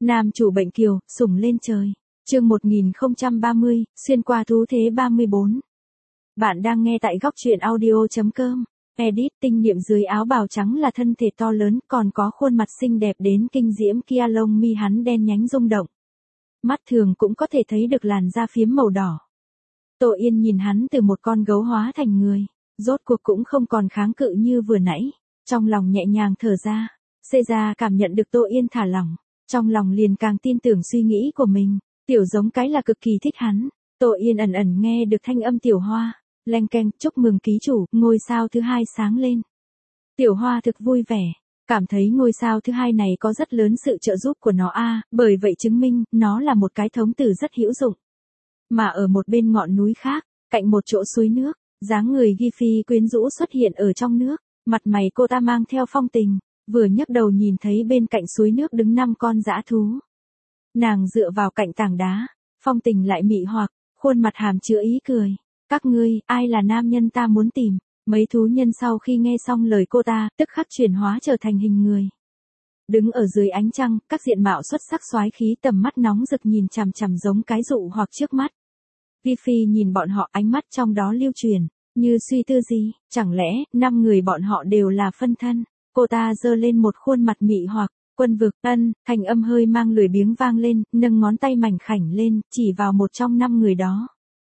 Nam chủ bệnh kiều, sủng lên trời. Chương 1030, xuyên qua thú thế 34. Bạn đang nghe tại góc truyện audio.com. Edit tinh nghiệm dưới áo bào trắng là thân thể to lớn, còn có khuôn mặt xinh đẹp đến kinh diễm kia, lông mi hắn đen nhánh rung động. Mắt thường cũng có thể thấy được làn da phiếm màu đỏ. Tô Yên nhìn hắn từ một con gấu hóa thành người, rốt cuộc cũng không còn kháng cự như vừa nãy, trong lòng nhẹ nhàng thở ra. Caesar cảm nhận được Tô Yên thả lỏng, trong lòng liền càng tin tưởng suy nghĩ của mình, tiểu giống cái là cực kỳ thích hắn. Tô Yên ẩn ẩn nghe được thanh âm tiểu hoa, leng keng, chúc mừng ký chủ, ngôi sao thứ 2 sáng lên. Tiểu hoa thực vui vẻ, cảm thấy ngôi sao thứ 2 này có rất lớn sự trợ giúp của nó bởi vậy chứng minh, nó là một cái thống tử rất hữu dụng. Mà ở một bên ngọn núi khác, cạnh một chỗ suối nước, dáng người Ghi Phi quyến rũ xuất hiện ở trong nước, mặt mày cô ta mang theo phong tình, vừa nhấc đầu nhìn thấy bên cạnh suối nước đứng 5 con dã thú. Nàng dựa vào cạnh tảng đá, phong tình lại mị hoặc, khuôn mặt hàm chứa ý cười. Các ngươi, ai là nam nhân ta muốn tìm? Mấy thú nhân sau khi nghe xong lời cô ta, tức khắc chuyển hóa trở thành hình người. Đứng ở dưới ánh trăng, các diện mạo xuất sắc soái khí, tầm mắt nóng rực nhìn chằm chằm giống cái dụ hoặc trước mắt. Vi Phi nhìn bọn họ, ánh mắt trong đó lưu truyền, như suy tư gì, chẳng lẽ 5 người bọn họ đều là phân thân? Cô ta giơ lên một khuôn mặt mị hoặc, quân vực, thành âm hơi mang lười biếng vang lên, nâng ngón tay mảnh khảnh lên, chỉ vào một trong 5 người đó.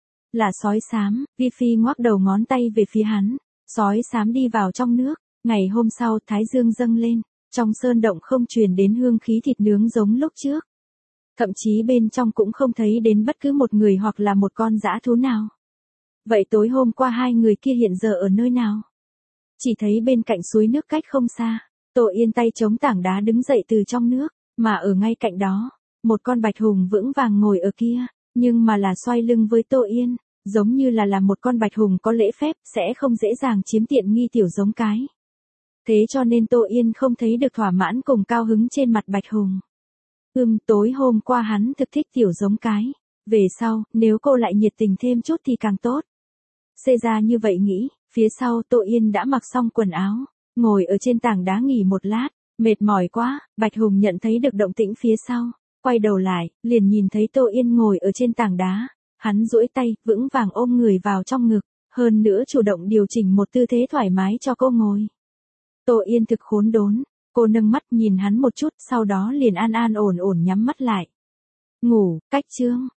Là sói xám. Vi Phi ngoắc đầu ngón tay về phía hắn. Sói xám đi vào trong nước. Ngày hôm sau, thái dương dâng lên, trong sơn động không truyền đến hương khí thịt nướng giống lúc trước. Thậm chí bên trong cũng không thấy đến bất cứ một người hoặc là một con dã thú nào. Vậy tối hôm qua 2 người kia hiện giờ ở nơi nào? Chỉ thấy bên cạnh suối nước cách không xa, Tô Yên tay chống tảng đá đứng dậy từ trong nước, mà ở ngay cạnh đó, một con bạch hùng vững vàng ngồi ở kia, nhưng mà là xoay lưng với Tô Yên, giống như là một con bạch hùng có lễ phép, sẽ không dễ dàng chiếm tiện nghi tiểu giống cái. Thế cho nên Tô Yên không thấy được thỏa mãn cùng cao hứng trên mặt bạch hùng. Tối hôm qua hắn thực thích tiểu giống cái, về sau, nếu cô lại nhiệt tình thêm chút thì càng tốt. Caesar như vậy nghĩ, phía sau Tô Yên đã mặc xong quần áo, ngồi ở trên tảng đá nghỉ một lát, mệt mỏi quá. Bạch hùng nhận thấy được động tĩnh phía sau, quay đầu lại, liền nhìn thấy Tô Yên ngồi ở trên tảng đá, hắn duỗi tay, vững vàng ôm người vào trong ngực, hơn nữa chủ động điều chỉnh một tư thế thoải mái cho cô ngồi. Tô Yên thực khốn đốn, cô nâng mắt nhìn hắn một chút, sau đó liền an ổn nhắm mắt lại. Ngủ, cách chương.